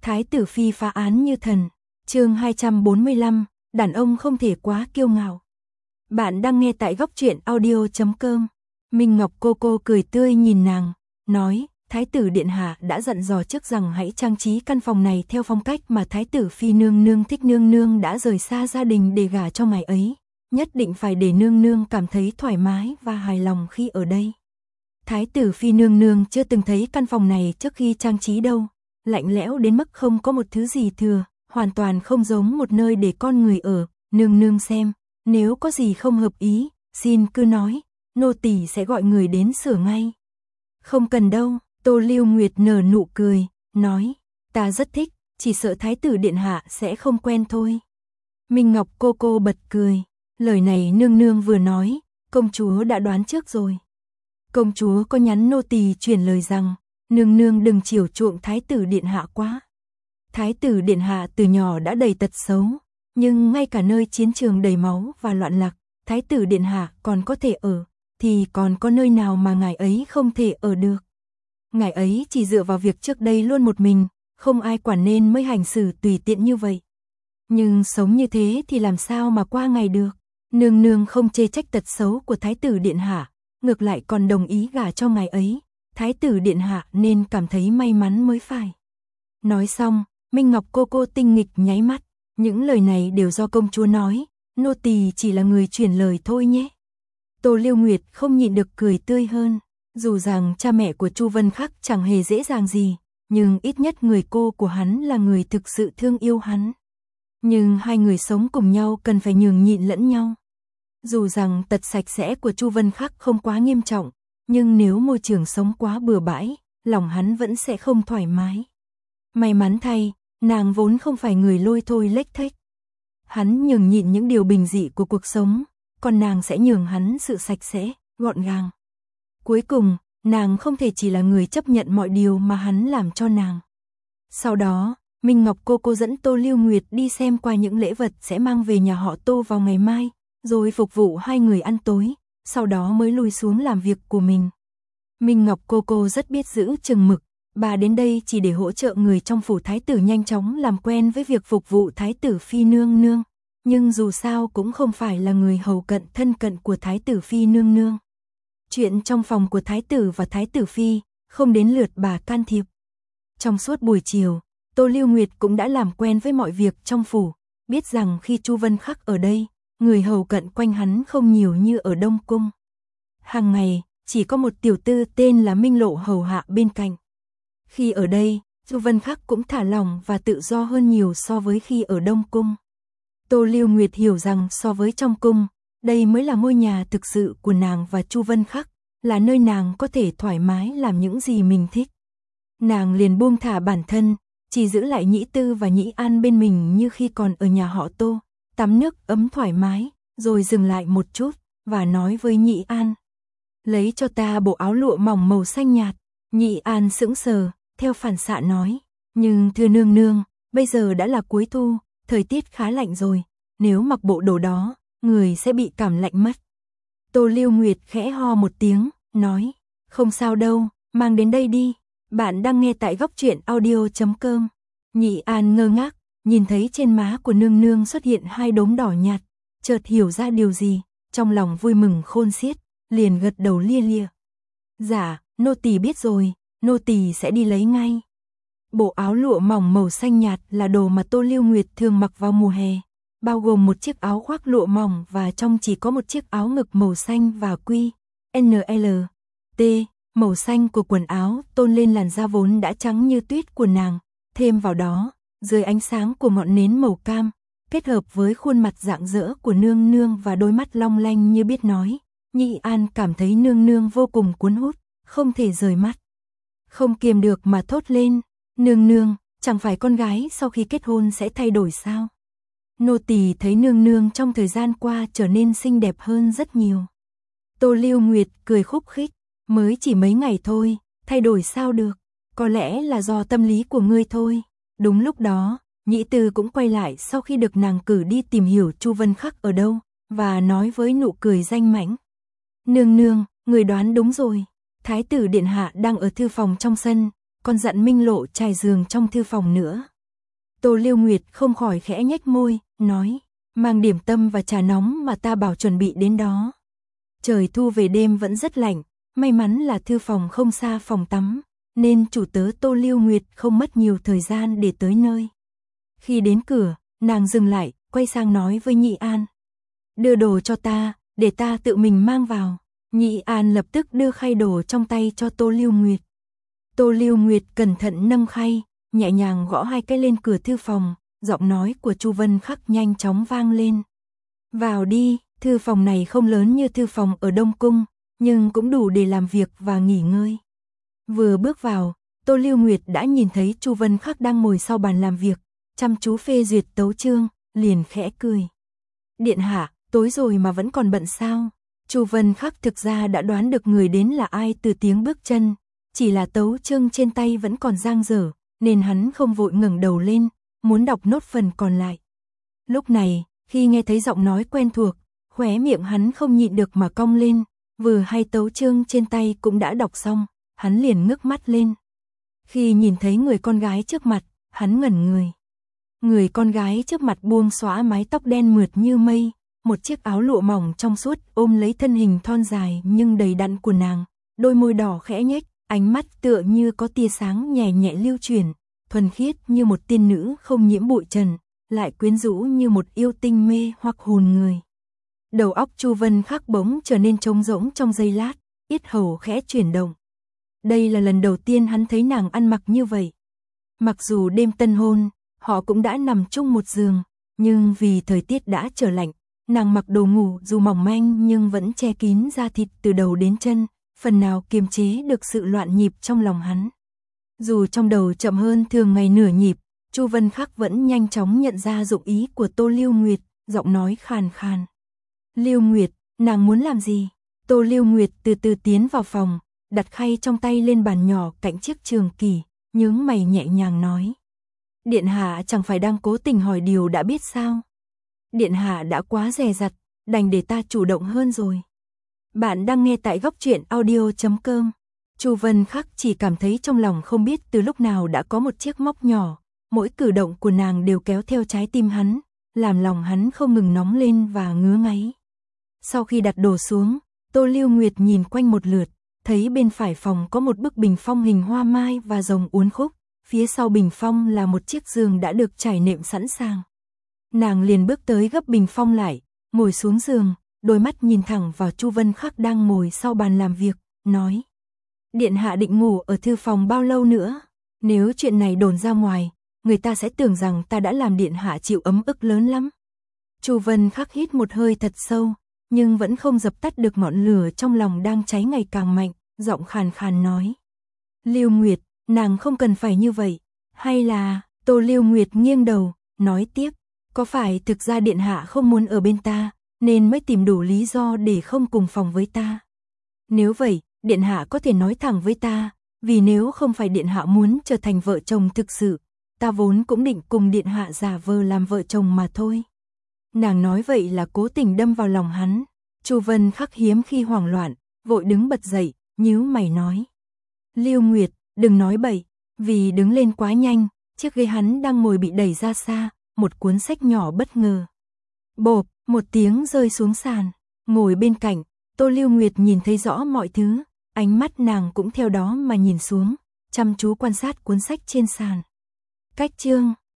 Thái tử phi phá án như thần. Chương 245, đàn ông không thể quá kiêu ngạo. Bạn đang nghe tại góc truyện audio.com. Minh Ngọc cô cười tươi nhìn nàng, nói, Thái tử điện hạ đã dặn dò trước rằng hãy trang trí căn phòng này theo phong cách mà Thái tử phi nương nương thích. Nương nương đã rời xa gia đình để gả cho ngài ấy, nhất định phải để nương nương cảm thấy thoải mái và hài lòng khi ở đây. Thái tử phi nương nương chưa từng thấy căn phòng này trước khi trang trí đâu, lạnh lẽo đến mức không có một thứ gì thừa, hoàn toàn không giống một nơi để con người ở. Nương nương xem, nếu có gì không hợp ý, xin cứ nói, nô tỳ sẽ gọi người đến sửa ngay. Không cần đâu, Tô Lưu Nguyệt nở nụ cười, nói, ta rất thích, chỉ sợ Thái tử điện hạ sẽ không quen thôi. Minh Ngọc cô bật cười, lời này nương nương vừa nói, công chúa đã đoán trước rồi. Công chúa có nhắn nô tỳ truyền lời rằng, nương nương đừng chiều chuộng Thái tử điện hạ quá. Thái tử điện hạ từ nhỏ đã đầy tật xấu, nhưng ngay cả nơi chiến trường đầy máu và loạn lạc, Thái tử điện hạ còn có thể ở, thì còn có nơi nào mà ngài ấy không thể ở được. Ngài ấy chỉ dựa vào việc trước đây luôn một mình, không ai quản nên mới hành xử tùy tiện như vậy. Nhưng sống như thế thì làm sao mà qua ngày được. Nương nương không chê trách tật xấu của Thái tử điện hạ, ngược lại còn đồng ý gả cho ngài ấy. Thái tử điện hạ nên cảm thấy may mắn mới phải. Nói xong, Minh Ngọc cô tinh nghịch nháy mắt, những lời này đều do công chúa nói, nô tỳ chỉ là người truyền lời thôi nhé. Tô Lưu Nguyệt không nhịn được cười tươi hơn, dù rằng cha mẹ của Chu Vân Khắc chẳng hề dễ dàng gì, nhưng ít nhất người cô của hắn là người thực sự thương yêu hắn. Nhưng hai người sống cùng nhau cần phải nhường nhịn lẫn nhau. Dù rằng tật sạch sẽ của Chu Vân Khắc không quá nghiêm trọng, nhưng nếu môi trường sống quá bừa bãi, lòng hắn vẫn sẽ không thoải mái. May mắn thay, nàng vốn không phải người lôi thôi lếch thếch. Hắn nhường nhịn những điều bình dị của cuộc sống, còn nàng sẽ nhường hắn sự sạch sẽ, gọn gàng. Cuối cùng, nàng không thể chỉ là người chấp nhận mọi điều mà hắn làm cho nàng. Sau đó, Minh Ngọc cô dẫn Tô Lưu Nguyệt đi xem qua những lễ vật sẽ mang về nhà họ Tô vào ngày mai, rồi phục vụ hai người ăn tối, sau đó mới lui xuống làm việc của mình. Minh Ngọc cô rất biết giữ chừng mực, bà đến đây chỉ để hỗ trợ người trong phủ thái tử nhanh chóng làm quen với việc phục vụ Thái tử phi nương nương, nhưng dù sao cũng không phải là người hầu cận thân cận của Thái tử phi nương nương. Chuyện trong phòng của Thái tử và Thái tử phi không đến lượt bà can thiệp. Trong suốt buổi chiều, Tô Lưu Nguyệt cũng đã làm quen với mọi việc trong phủ, biết rằng khi Chu Vân Khắc ở đây, người hầu cận quanh hắn không nhiều như ở Đông Cung. Hàng ngày, chỉ có một tiểu tư tên là Minh Lộ hầu hạ bên cạnh. Khi ở đây, Chu Vân Khắc cũng thả lỏng và tự do hơn nhiều so với khi ở Đông Cung. Tô Lưu Nguyệt hiểu rằng so với trong cung, đây mới là ngôi nhà thực sự của nàng và Chu Vân Khắc, là nơi nàng có thể thoải mái làm những gì mình thích. Nàng liền buông thả bản thân, chỉ giữ lại Nhĩ Tư và Nhĩ An bên mình như khi còn ở nhà họ Tô, tắm nước ấm thoải mái, rồi dừng lại một chút, và nói với Nhĩ An. Lấy cho ta bộ áo lụa mỏng màu xanh nhạt. Nhĩ An sững sờ, theo phản xạ nói, nhưng thưa nương nương, bây giờ đã là cuối thu, thời tiết khá lạnh rồi, nếu mặc bộ đồ đó, người sẽ bị cảm lạnh mất. Tô Lưu Nguyệt khẽ ho một tiếng, nói, không sao đâu, mang đến đây đi. Bạn đang nghe tại góc truyện audio.com. Nhĩ An ngơ ngác, nhìn thấy trên má của nương nương xuất hiện hai đốm đỏ nhạt, chợt hiểu ra điều gì, trong lòng vui mừng khôn xiết, liền gật đầu lia lịa. Dạ, nô tỳ biết rồi, nô tỳ sẽ đi lấy ngay. Bộ áo lụa mỏng màu xanh nhạt là đồ mà Tô Lưu Nguyệt thường mặc vào mùa hè, bao gồm một chiếc áo khoác lụa mỏng và trong chỉ có một chiếc áo ngực màu xanh và quy, NL, T. Màu xanh của quần áo tôn lên làn da vốn đã trắng như tuyết của nàng, thêm vào đó, dưới ánh sáng của ngọn nến màu cam, kết hợp với khuôn mặt rạng rỡ của nương nương và đôi mắt long lanh như biết nói, Nhĩ An cảm thấy nương nương vô cùng cuốn hút, không thể rời mắt. Không kiềm được mà thốt lên, nương nương, chẳng phải con gái sau khi kết hôn sẽ thay đổi sao? Nô tỳ thấy nương nương trong thời gian qua trở nên xinh đẹp hơn rất nhiều. Tô Lưu Nguyệt cười khúc khích, mới chỉ mấy ngày thôi, thay đổi sao được, có lẽ là do tâm lý của ngươi thôi. Đúng lúc đó, Nhĩ Tư cũng quay lại sau khi được nàng cử đi tìm hiểu Chu Vân Khắc ở đâu, và nói với nụ cười danh mãnh. Nương nương, người đoán đúng rồi, Thái tử điện hạ đang ở thư phòng trong sân, còn dặn Minh Lộ trải giường trong thư phòng nữa. Tô Lưu Nguyệt không khỏi khẽ nhếch môi, nói, mang điểm tâm và trà nóng mà ta bảo chuẩn bị đến đó. Trời thu về đêm vẫn rất lạnh, may mắn là thư phòng không xa phòng tắm, nên chủ tớ Tô Lưu Nguyệt không mất nhiều thời gian để tới nơi. Khi đến cửa, nàng dừng lại, quay sang nói với Nhị An. Đưa đồ cho ta, để ta tự mình mang vào. Nhị An lập tức đưa khay đồ trong tay cho Tô Lưu Nguyệt. Tô Lưu Nguyệt cẩn thận nâng khay, nhẹ nhàng gõ 2 cái lên cửa thư phòng, giọng nói của Chu Vân Khắc nhanh chóng vang lên. Vào đi, thư phòng này không lớn như thư phòng ở Đông Cung, nhưng cũng đủ để làm việc và nghỉ ngơi. Vừa bước vào, Tô Lưu Nguyệt đã nhìn thấy Chu Vân Khắc đang ngồi sau bàn làm việc, chăm chú phê duyệt tấu chương, liền khẽ cười. Điện hạ, tối rồi mà vẫn còn bận sao? Chu Vân Khắc thực ra đã đoán được người đến là ai từ tiếng bước chân, chỉ là tấu chương trên tay vẫn còn dang dở, nên hắn không vội ngẩng đầu lên, muốn đọc nốt phần còn lại. Lúc này, khi nghe thấy giọng nói quen thuộc, khóe miệng hắn không nhịn được mà cong lên, vừa hay tấu chương trên tay cũng đã đọc xong, hắn liền ngước mắt lên. Khi nhìn thấy người con gái trước mặt, hắn ngẩn người. Người con gái trước mặt buông xõa mái tóc đen mượt như mây, một chiếc áo lụa mỏng trong suốt ôm lấy thân hình thon dài nhưng đầy đặn của nàng, đôi môi đỏ khẽ nhếch, ánh mắt tựa như có tia sáng nhẹ nhẹ lưu chuyển, thuần khiết như một tiên nữ không nhiễm bụi trần, lại quyến rũ như một yêu tinh mê hoặc hồn người. Đầu óc Chu Vân Khắc bỗng trở nên trống rỗng trong giây lát, yết hầu khẽ chuyển động. Đây là lần đầu tiên hắn thấy nàng ăn mặc như vậy. Mặc dù đêm tân hôn, họ cũng đã nằm chung một giường, nhưng vì thời tiết đã trở lạnh, nàng mặc đồ ngủ dù mỏng manh nhưng vẫn che kín da thịt từ đầu đến chân, phần nào kiềm chế được sự loạn nhịp trong lòng hắn. Dù trong đầu chậm hơn thường ngày nửa nhịp, Chu Vân Khắc vẫn nhanh chóng nhận ra dụng ý của Tô Lưu Nguyệt, giọng nói khàn khàn. Lưu Nguyệt, nàng muốn làm gì? Tô Lưu Nguyệt từ từ tiến vào phòng, đặt khay trong tay lên bàn nhỏ cạnh chiếc trường kỷ, nhướng mày nhẹ nhàng nói. Điện hạ chẳng phải đang cố tình hỏi điều đã biết sao? Điện hạ đã quá dè dặt, đành để ta chủ động hơn rồi. Bạn đang nghe tại góc truyện audio.com. Chu Vân Khắc chỉ cảm thấy trong lòng không biết từ lúc nào đã có một chiếc móc nhỏ, mỗi cử động của nàng đều kéo theo trái tim hắn, làm lòng hắn không ngừng nóng lên và ngứa ngáy. Sau khi đặt đồ xuống, Tô Lưu Nguyệt nhìn quanh một lượt, thấy bên phải phòng có một bức bình phong hình hoa mai và rồng uốn khúc, phía sau bình phong là một chiếc giường đã được trải nệm sẵn sàng. Nàng liền bước tới gấp bình phong lại, ngồi xuống giường, đôi mắt nhìn thẳng vào Chu Vân Khắc đang ngồi sau bàn làm việc, nói. Điện hạ định ngủ ở thư phòng bao lâu nữa? Nếu chuyện này đồn ra ngoài, người ta sẽ tưởng rằng ta đã làm điện hạ chịu ấm ức lớn lắm. Chu Vân Khắc hít một hơi thật sâu, nhưng vẫn không dập tắt được ngọn lửa trong lòng đang cháy ngày càng mạnh, giọng khàn khàn nói. Lưu Nguyệt, nàng không cần phải như vậy, hay là... Tô Lưu Nguyệt nghiêng đầu, nói tiếp, có phải thực ra điện hạ không muốn ở bên ta, nên mới tìm đủ lý do để không cùng phòng với ta? Nếu vậy, điện hạ có thể nói thẳng với ta, vì nếu không phải điện hạ muốn trở thành vợ chồng thực sự, ta vốn cũng định cùng điện hạ giả vờ làm vợ chồng mà thôi. Nàng nói vậy là cố tình đâm vào lòng hắn. Chu Vân Khắc hiếm khi hoảng loạn, vội đứng bật dậy, nhíu mày nói. Lưu Nguyệt, đừng nói bậy, vì đứng lên quá nhanh, chiếc ghế hắn đang ngồi bị đẩy ra xa, một cuốn sách nhỏ bất ngờ. Bộp, một tiếng rơi xuống sàn, ngồi bên cạnh, Tô Lưu Nguyệt nhìn thấy rõ mọi thứ, ánh mắt nàng cũng theo đó mà nhìn xuống, chăm chú quan sát cuốn sách trên sàn. Cách chương